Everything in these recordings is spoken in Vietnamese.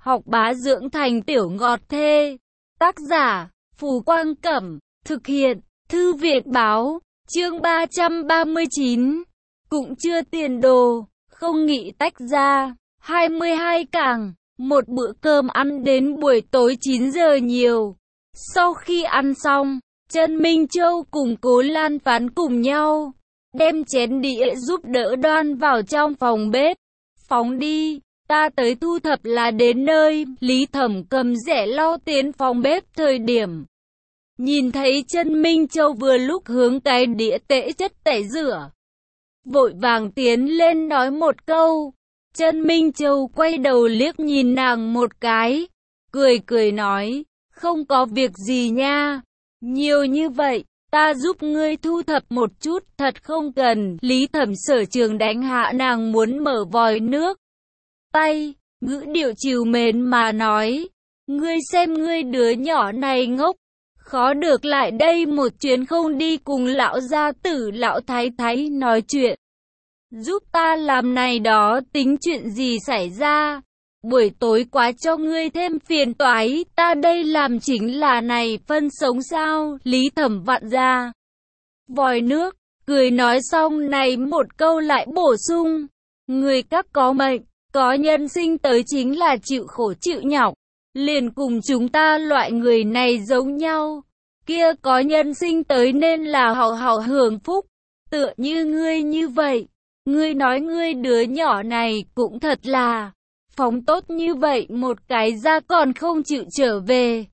học bá dưỡng thành tiểu ngọt thê. Tác giả, Phù Quang Cẩm, thực hiện, Thư viện Báo, chương 339. Cũng chưa tiền đồ, không nghĩ tách ra. 22 càng, một bữa cơm ăn đến buổi tối 9 giờ nhiều. Sau khi ăn xong, Trần Minh Châu cùng Cố Lan Phán cùng nhau đem chén đĩa giúp đỡ đoan vào trong phòng bếp. Phóng đi, ta tới thu thập là đến nơi. Lý Thẩm cầm rẻ lau tiến phòng bếp thời điểm nhìn thấy Trần Minh Châu vừa lúc hướng cái đĩa tễ chất tẩy rửa, vội vàng tiến lên nói một câu. Trần Minh Châu quay đầu liếc nhìn nàng một cái, cười nói, không có việc gì nha, nhiều như vậy, ta giúp ngươi thu thập một chút, thật không cần. Lý Thẩm sở trường đánh hạ nàng muốn mở vòi nước tay, ngữ điệu trìu mến mà nói, ngươi xem ngươi đứa nhỏ này ngốc, khó được lại đây một chuyến không đi cùng lão gia tử lão thái thái nói chuyện, giúp ta làm này đó, tính chuyện gì xảy ra, buổi tối quá cho ngươi thêm phiền toái, ta đây làm chính là này phân sống sao. Lý Thẩm vặn ra vòi nước, cười nói xong này một câu lại bổ sung, người các có mệnh, có nhân sinh tới chính là chịu khổ chịu nhọc, liền cùng chúng ta loại người này giống nhau, kia có nhân sinh tới nên là hảo hưởng phúc, tựa như ngươi như vậy. Ngươi nói ngươi đứa nhỏ này cũng thật là phóng tốt như vậy, một cái ra còn không chịu trở về.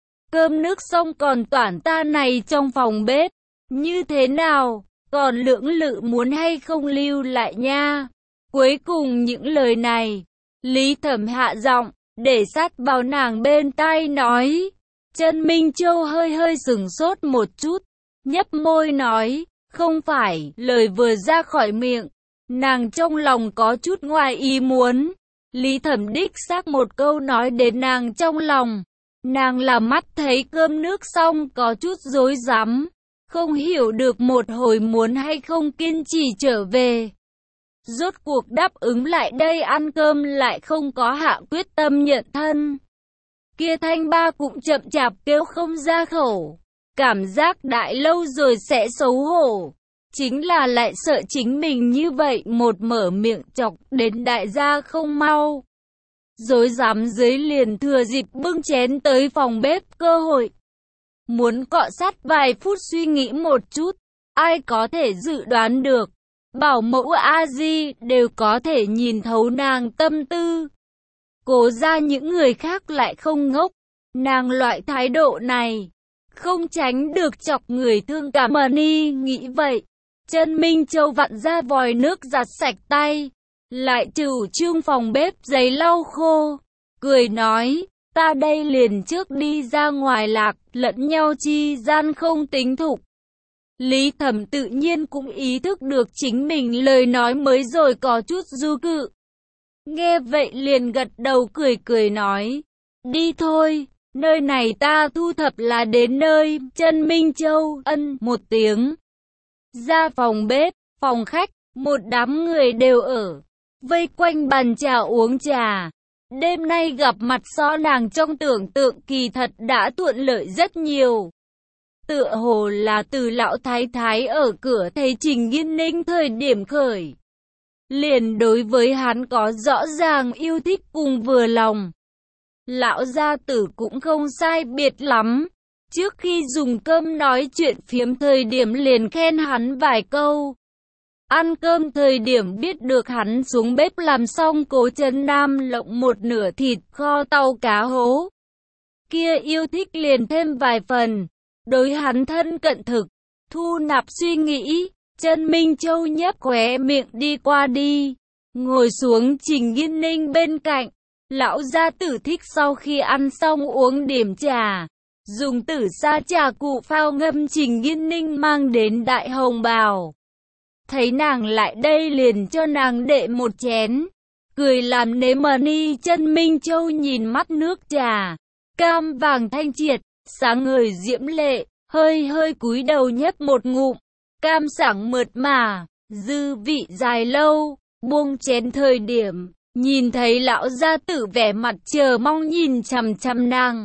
Cơm nước xong còn toản ta này trong phòng bếp, như thế nào, còn lưỡng lự muốn hay không lưu lại nha. Cuối cùng những lời này, Lý Thẩm hạ giọng, để sát vào nàng bên tai nói. Trần Minh Châu hơi sửng sốt một chút, nhấp môi nói, không phải. Lời vừa ra khỏi miệng, nàng trong lòng có chút ngoài ý muốn. Lý Thẩm đích xác một câu nói đến nàng trong lòng. Nàng là mắt thấy cơm nước xong có chút rối rắm, không hiểu được một hồi muốn hay không kiên trì trở về. Rốt cuộc đáp ứng lại đây ăn cơm lại không có hạ quyết tâm nhận thân. Kia Thanh Ba cũng chậm chạp kêu không ra khẩu, cảm giác đại lâu rồi sẽ xấu hổ. Chính là lại sợ chính mình như vậy một mở miệng chọc đến đại gia không mau. Rối rắm dưới liền thừa dịp bưng chén tới phòng bếp cơ hội. Muốn cọ sát vài phút suy nghĩ một chút, ai có thể dự đoán được. Bảo mẫu A-di đều có thể nhìn thấu nàng tâm tư. Cố ra những người khác lại không ngốc. Nàng loại thái độ này, không tránh được chọc người thương cảm. Mani nghĩ vậy. Trần Minh Châu vặn ra vòi nước giặt sạch tay, lại chủ trương phòng bếp giấy lau khô, cười nói, ta đây liền trước đi ra ngoài lạc, lẫn nhau chi gian không tính thục. Lý Thẩm tự nhiên cũng ý thức được chính mình lời nói mới rồi có chút du cự. Nghe vậy liền gật đầu cười nói, đi thôi, nơi này ta thu thập là đến nơi. Trần Minh Châu ân một tiếng. Ra phòng bếp, phòng khách, một đám người đều ở, vây quanh bàn trà uống trà. Đêm nay gặp mặt so nàng trong tưởng tượng kỳ thật đã thuận lợi rất nhiều. Tựa hồ là từ lão thái thái ở cửa thấy Trình Nghiên Ninh thời điểm khởi, liền đối với hắn có rõ ràng yêu thích cùng vừa lòng. Lão gia tử cũng không sai biệt lắm. Trước khi dùng cơm nói chuyện phiếm thời điểm liền khen hắn vài câu. Ăn cơm thời điểm biết được hắn xuống bếp làm xong Cố Trấn Nam lộng một nửa thịt kho tàu cá hố. Kia yêu thích liền thêm vài phần. Đối hắn thân cận thực, thu nạp suy nghĩ, Trần Minh Châu nhếch khóe miệng đi qua đi. Ngồi xuống Trình Nghiên Ninh bên cạnh. Lão gia tử thích sau khi ăn xong uống điểm trà. Dùng tử sa trà cụ phao ngâm. Trình Nghiên Ninh mang đến đại hồng bào. Thấy nàng lại đây liền cho nàng đệ một chén. Cười làm nếm. Mani Trần Minh Châu nhìn mắt nước trà, cam vàng thanh triệt, sáng ngời diễm lệ, hơi cúi đầu nhấp một ngụm. Cam sảng mượt mà, dư vị dài lâu, buông chén thời điểm, nhìn thấy lão gia tử vẻ mặt chờ mong nhìn chằm chằm nàng,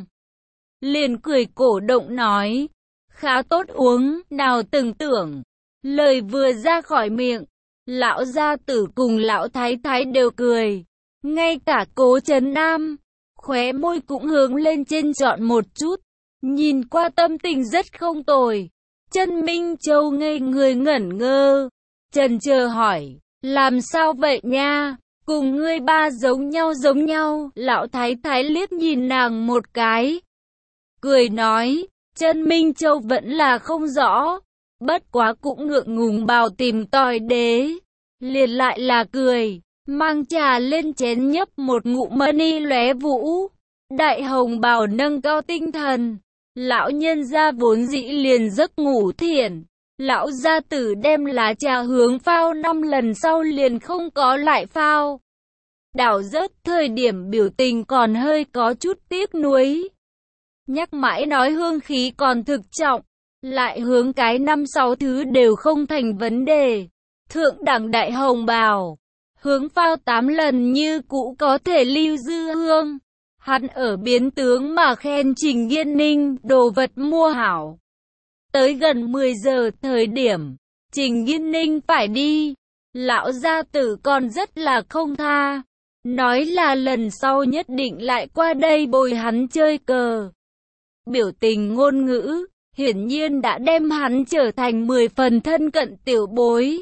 liền cười cổ động nói, khá tốt uống, nào từng tưởng. Lời vừa ra khỏi miệng, lão gia tử cùng lão thái thái đều cười, ngay cả Cố Trấn Nam, khóe môi cũng hướng lên trên trọn một chút, nhìn qua tâm tình rất không tồi. Chân Minh Châu ngây người ngẩn ngơ, chần chờ hỏi, làm sao vậy nha, cùng ngươi ba giống nhau, lão thái thái liếc nhìn nàng một cái, cười nói, Chân Minh Châu vẫn là không rõ, bất quá cũng ngượng ngùng bảo tìm tòi đế, liền lại là cười, mang trà lên chén nhấp một ngụm mani lóe vũ, đại hồng bào nâng cao tinh thần. Lão nhân gia vốn dĩ liền giấc ngủ thiện, lão gia tử đem lá trà hướng phao 5 lần sau liền không có lại phao. Đảo rớt thời điểm biểu tình còn hơi có chút tiếc nuối. Nhắc mãi nói hương khí còn thực trọng, lại hướng cái 5-6 thứ đều không thành vấn đề. Thượng đẳng đại hồng bào, hướng phao 8 lần như cũ có thể lưu dư hương. Hắn ở biến tướng mà khen Trình Nghiên Ninh, đồ vật mua hảo. Tới gần 10 giờ thời điểm, Trình Nghiên Ninh phải đi. Lão gia tử còn rất là không tha, nói là lần sau nhất định lại qua đây bồi hắn chơi cờ. Biểu tình ngôn ngữ, hiển nhiên đã đem hắn trở thành 10 phần thân cận tiểu bối.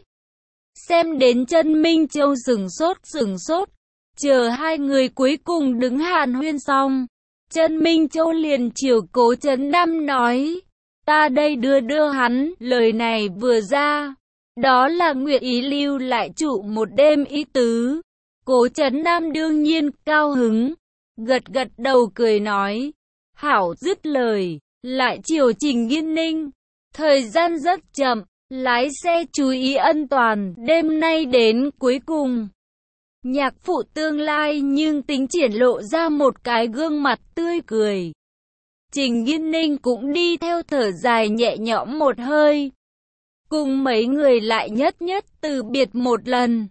Xem đến Chân Minh Châu sửng sốt. Chờ hai người cuối cùng đứng hàn huyên xong, Chân Minh Châu liền chiều Cố Trấn Nam nói, ta đây đưa hắn, lời này vừa ra, đó là nguyện ý lưu lại trụ một đêm ý tứ. Cố Trấn Nam đương nhiên cao hứng, gật đầu cười nói, hảo, dứt lời, lại chiều Trình Nghiên Ninh, thời gian rất chậm, lái xe chú ý an toàn, đêm nay đến cuối cùng. Nhạc phụ tương lai nhưng tính triển lộ ra một cái gương mặt tươi cười. Trình Nghiên Ninh cũng đi theo thở dài nhẹ nhõm một hơi. Cùng mấy người lại nhất từ biệt một lần.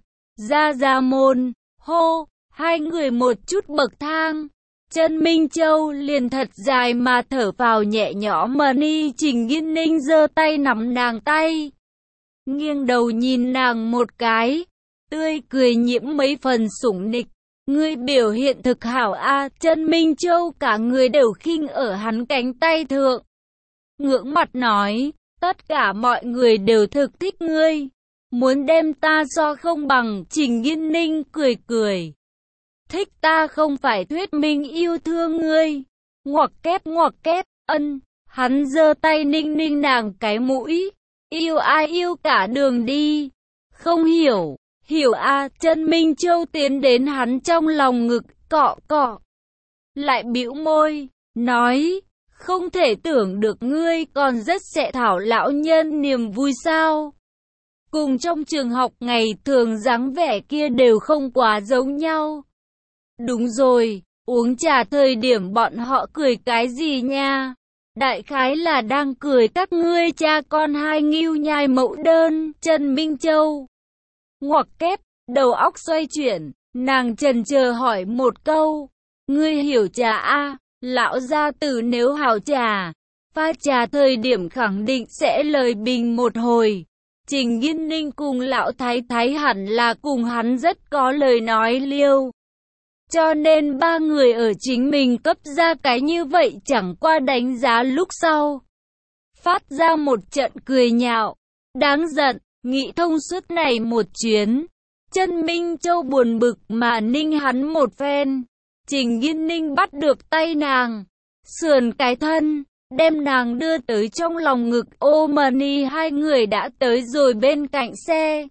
Ra môn, hô, hai người một chút bậc thang. Chân Minh Châu liền thật dài mà thở vào nhẹ nhõm mani. Trình Nghiên Ninh giơ tay nắm nàng tay, nghiêng đầu nhìn nàng một cái, tươi cười nhiễm mấy phần sủng nịch. Ngươi biểu hiện thực hảo a. Chân Minh Châu cả người đều khinh ở hắn cánh tay thượng, ngưỡng mặt nói, tất cả mọi người đều thực thích ngươi, muốn đem ta so không bằng. Trình Nghiên Ninh cười, thích ta không phải thuyết minh yêu thương ngươi. Ngoặc kép, ân. Hắn giơ tay ninh nàng cái mũi, yêu ai yêu cả đường đi. Không hiểu a. Chân Minh Châu tiến đến hắn trong lòng ngực, cọ, lại bĩu môi, nói, không thể tưởng được ngươi còn rất sẽ thảo lão nhân niềm vui sao. Cùng trong trường học ngày thường dáng vẻ kia đều không quá giống nhau. Đúng rồi, uống trà thời điểm bọn họ cười cái gì nha? Đại khái là đang cười các ngươi cha con hai nghêu nhai mẫu đơn. Chân Minh Châu ngoặc kép, đầu óc xoay chuyển, nàng chần chờ hỏi một câu, ngươi hiểu trà a? Lão gia tử nếu hảo trà, pha trà thời điểm khẳng định sẽ lời bình một hồi. Trình Nghiên Ninh cùng lão thái thái hẳn là cùng hắn rất có lời nói liêu, cho nên ba người ở chính mình cấp ra cái như vậy chẳng qua đánh giá lúc sau, phát ra một trận cười nhạo, đáng giận. Nghĩ thông suốt này một chuyến, Chân Minh Châu buồn bực mà ninh hắn một phen. Trình Nghiên Ninh bắt được tay nàng, sườn cái thân, đem nàng đưa tới trong lòng ngực ôm mani. Hai người đã tới rồi bên cạnh xe,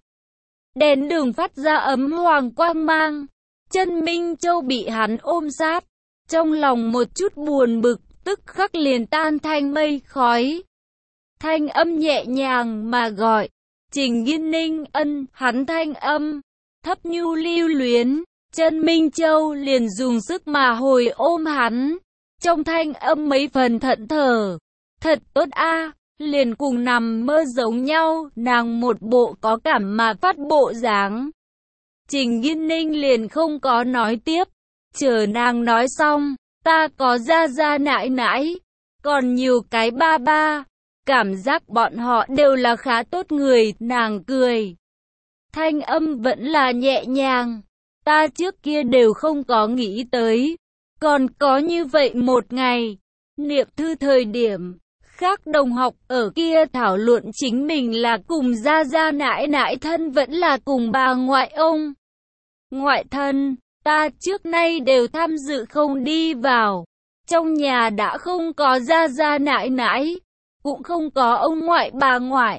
đèn đường phát ra ấm hoàng quang mang. Chân Minh Châu bị hắn ôm sát, trong lòng một chút buồn bực tức khắc liền tan thành mây khói. Thanh âm nhẹ nhàng mà gọi, Trình Nghiên Ninh, ân. Hắn thanh âm thấp nhu lưu luyến. Chân Minh Châu liền dùng sức mà hồi ôm hắn, trong thanh âm mấy phần thẫn thờ. Thật tốt a, liền cùng nằm mơ giống nhau. Nàng một bộ có cảm mà phát bộ dáng, Trình Nghiên Ninh liền không có nói tiếp. Chờ nàng nói xong, ta có gia gia nãi nãi, còn nhiều cái ba ba. Cảm giác bọn họ đều là khá tốt người, nàng cười. Thanh âm vẫn là nhẹ nhàng. Ta trước kia đều không có nghĩ tới. Còn có như vậy một ngày, niệm thư thời điểm, khác đồng học ở kia thảo luận chính mình là cùng gia gia nãi nãi thân vẫn là cùng bà ngoại ông. Ngoại thân, ta trước nay đều tham dự không đi vào. Trong nhà đã không có gia gia nãi nãi, cũng không có ông ngoại bà ngoại.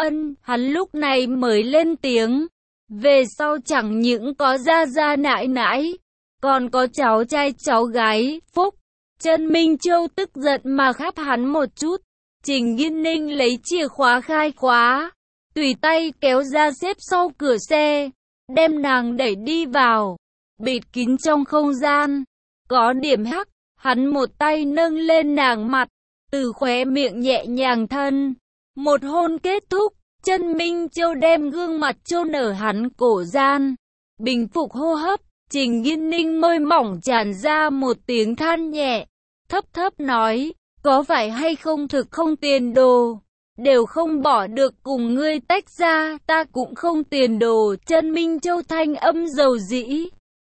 Hắn lúc này mới lên tiếng. Về sau chẳng những có gia gia nãi nãi, còn có cháu trai cháu gái, Phúc. Trần Minh Châu tức giận mà khắp hắn một chút. Trình Nghiên Ninh lấy chìa khóa khai khóa, tùy tay kéo ra xếp sau cửa xe, đem nàng đẩy đi vào, bịt kín trong không gian. Có điểm hắc, hắn một tay nâng lên nàng mặt, từ khóe miệng nhẹ nhàng thân. Một hôn kết thúc, Trần Minh Châu đem gương mặt chôn ở hắn cổ gian. Bình phục hô hấp, Trình Nghiên Ninh môi mỏng tràn ra một tiếng than nhẹ, thấp thấp nói, có phải hay không thực không tiền đồ, đều không bỏ được cùng ngươi tách ra, ta cũng không tiền đồ. Trần Minh Châu thanh âm dầu dĩ,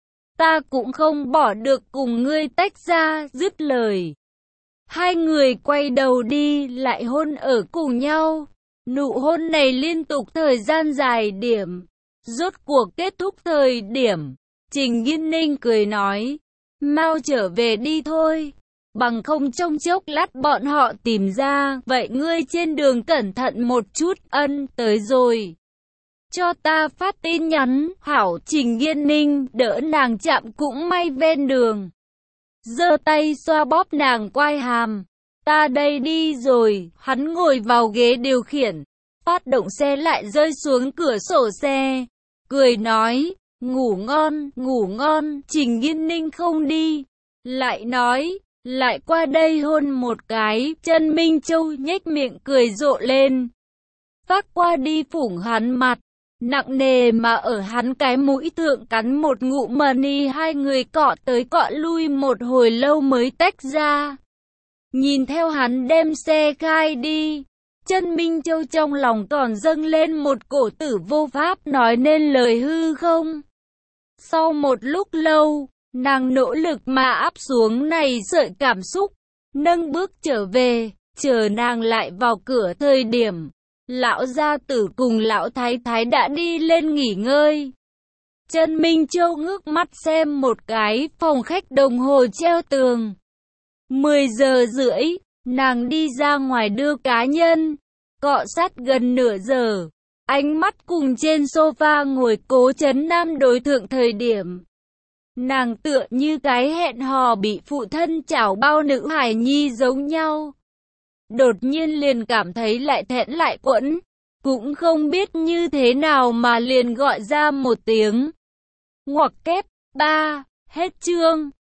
ta cũng không bỏ được cùng ngươi tách ra. Dứt lời, hai người quay đầu đi, lại hôn ở cùng nhau. Nụ hôn này liên tục thời gian dài điểm, rốt cuộc kết thúc thời điểm. Trình Nghiên Ninh cười nói, mau trở về đi thôi, bằng không trong chốc lát bọn họ tìm ra, vậy ngươi trên đường cẩn thận một chút. Tới rồi, cho ta phát tin nhắn. Hảo. Trình Nghiên Ninh đỡ nàng chạm cũng may ven đường, giơ tay xoa bóp nàng quai hàm. Ta đây đi rồi. Hắn ngồi vào ghế điều khiển, phát động xe lại rơi xuống cửa sổ xe, cười nói, ngủ ngon, ngủ ngon. Trình Nghiên Ninh không đi, lại nói, lại qua đây hôn một cái. Trần Minh Châu nhếch miệng cười rộ lên, phát qua đi phủng hắn mặt, nặng nề mà ở hắn cái mũi thượng cắn một ngụm mani. Hai người cọ tới cọ lui một hồi lâu mới tách ra. Nhìn theo hắn đem xe khai đi, Trần Minh Châu trong lòng còn dâng lên một cổ tử vô pháp nói nên lời hư không. Sau một lúc lâu, nàng nỗ lực mà áp xuống này sợi cảm xúc, nâng bước trở về. Chờ nàng lại vào cửa thời điểm, lão gia tử cùng lão thái thái đã đi lên nghỉ ngơi. Trần Minh Châu ngước mắt xem một cái, phòng khách đồng hồ treo tường. 10 giờ rưỡi, nàng đi ra ngoài đưa cá nhân, cọ sát gần nửa giờ. Ánh mắt cùng trên sofa ngồi Cố Trấn Nam đối thượng thời điểm, nàng tựa như cái hẹn hò bị phụ thân chảo bao nữ hài nhi giống nhau. Đột nhiên liền cảm thấy lại thẹn lại quẫn, cũng không biết như thế nào mà liền gọi ra một tiếng. Ngoặc kép, 3, hết chương.